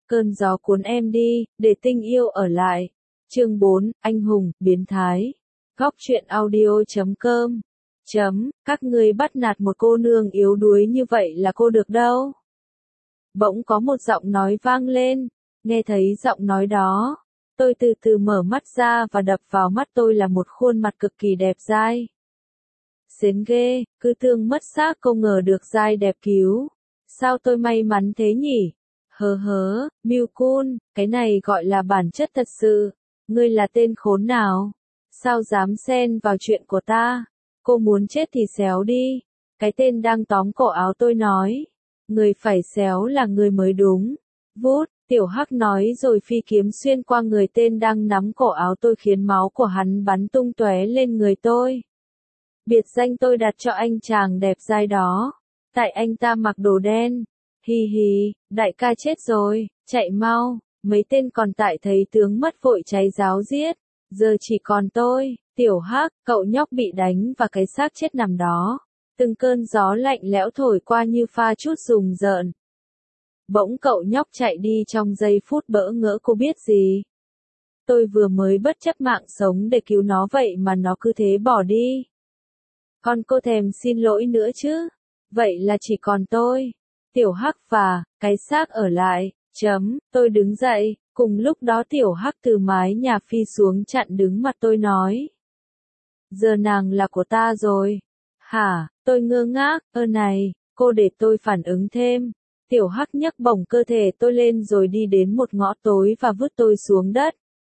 Cơn gió cuốn em đi, để tình yêu ở lại. Chương 4, anh hùng, biến thái. Góc truyện audio.com. Các ngươi bắt nạt một cô nương yếu đuối như vậy là cô được đâu. Bỗng có một giọng nói vang lên, nghe thấy giọng nói đó. Tôi từ từ mở mắt ra và đập vào mắt tôi là một khuôn mặt cực kỳ đẹp dai. Xến ghê, cứ thương mất xác không ngờ được dai đẹp cứu. Sao tôi may mắn thế nhỉ? Mưu-kun, cái này gọi là bản chất thật sự. Ngươi là tên khốn nào? Sao dám xen vào chuyện của ta? Cô muốn chết thì xéo đi. Cái tên đang tóm cổ áo tôi nói. Người phải xéo là người mới đúng. Vút, tiểu hắc nói rồi phi kiếm xuyên qua người tên đang nắm cổ áo tôi khiến máu của hắn bắn tung tóe lên người tôi. Biệt danh tôi đặt cho anh chàng đẹp dai đó. Tại anh ta mặc đồ đen. Hi hi, đại ca chết rồi, chạy mau, mấy tên còn tại thấy tướng mất vội cháy giáo giết, giờ chỉ còn tôi, tiểu hắc, cậu nhóc bị đánh và cái xác chết nằm đó, từng cơn gió lạnh lẽo thổi qua như pha chút rùng rợn. Bỗng cậu nhóc chạy đi trong giây phút bỡ ngỡ cô biết gì. Tôi vừa mới bất chấp mạng sống để cứu nó vậy mà nó cứ thế bỏ đi. Còn cô thèm xin lỗi nữa chứ, vậy là chỉ còn tôi. Tiểu Hắc và cái xác ở lại. Tôi đứng dậy, cùng lúc đó Tiểu Hắc từ mái nhà phi xuống chặn đứng mặt tôi nói. Giờ nàng là của ta rồi. Hả, tôi ngơ ngác, này, cô để tôi phản ứng thêm. Tiểu Hắc nhấc bổng cơ thể tôi lên rồi đi đến một ngõ tối và vứt tôi xuống đất.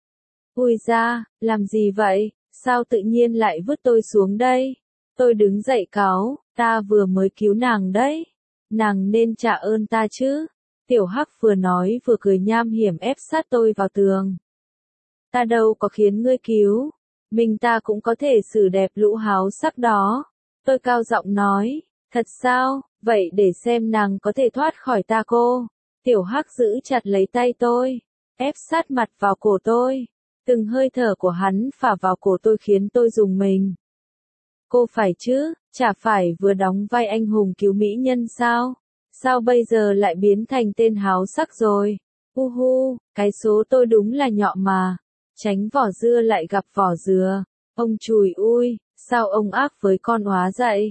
Ui da, làm gì vậy, sao tự nhiên lại vứt tôi xuống đây? Tôi đứng dậy cáu, ta vừa mới cứu nàng đấy. Nàng nên trả ơn ta chứ. Tiểu Hắc vừa nói vừa cười nham hiểm ép sát tôi vào tường. Ta đâu có khiến ngươi cứu. Mình ta cũng có thể xử đẹp lũ háo sắc đó. Tôi cao giọng nói. Thật sao, vậy để xem nàng có thể thoát khỏi ta cô. Tiểu Hắc giữ chặt lấy tay tôi. Ép sát mặt vào cổ tôi. Từng hơi thở của hắn phả vào cổ tôi khiến tôi rùng mình. Cô phải chứ, chả phải vừa đóng vai anh hùng cứu mỹ nhân sao? Sao bây giờ lại biến thành tên háo sắc rồi? Cái số tôi đúng là nhọ mà. Tránh vỏ dưa lại gặp vỏ dừa. Ông chùi ui, sao ông ác với con óa vậy?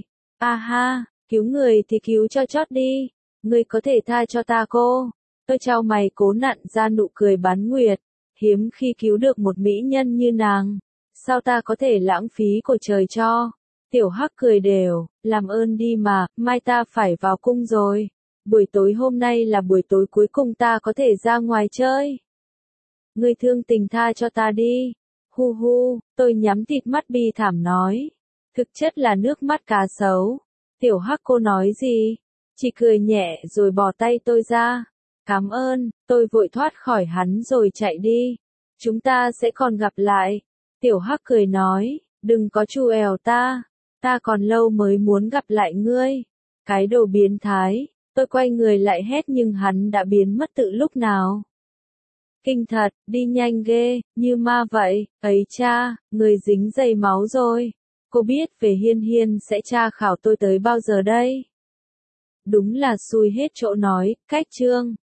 Cứu người thì cứu cho chót đi. Ngươi có thể tha cho ta cô. Tôi trao mày cố nặn ra nụ cười bán nguyệt. Hiếm khi cứu được một mỹ nhân như nàng. Sao ta có thể lãng phí của trời cho? Tiểu Hắc cười đều, làm ơn đi mà, mai ta phải vào cung rồi. Buổi tối hôm nay là buổi tối cuối cùng ta có thể ra ngoài chơi. Ngươi thương tình tha cho ta đi. Tôi nhắm tịt mắt bi thảm nói. Thực chất là nước mắt cá sấu. Tiểu Hắc cô nói gì? Chỉ cười nhẹ rồi bỏ tay tôi ra. Cảm ơn, tôi vội thoát khỏi hắn rồi chạy đi. Chúng ta sẽ còn gặp lại. Tiểu Hắc cười nói, đừng có trù ẻo ta. Ta còn lâu mới muốn gặp lại ngươi. Cái đồ biến thái. Tôi quay người lại hét nhưng hắn đã biến mất từ lúc nào. Kinh thật, đi nhanh ghê, như ma vậy. Ấy cha, người dính đầy máu rồi. Cô biết về Hiên Hiên sẽ tra khảo tôi tới bao giờ đây? Đúng là xui hết chỗ nói, cách chương.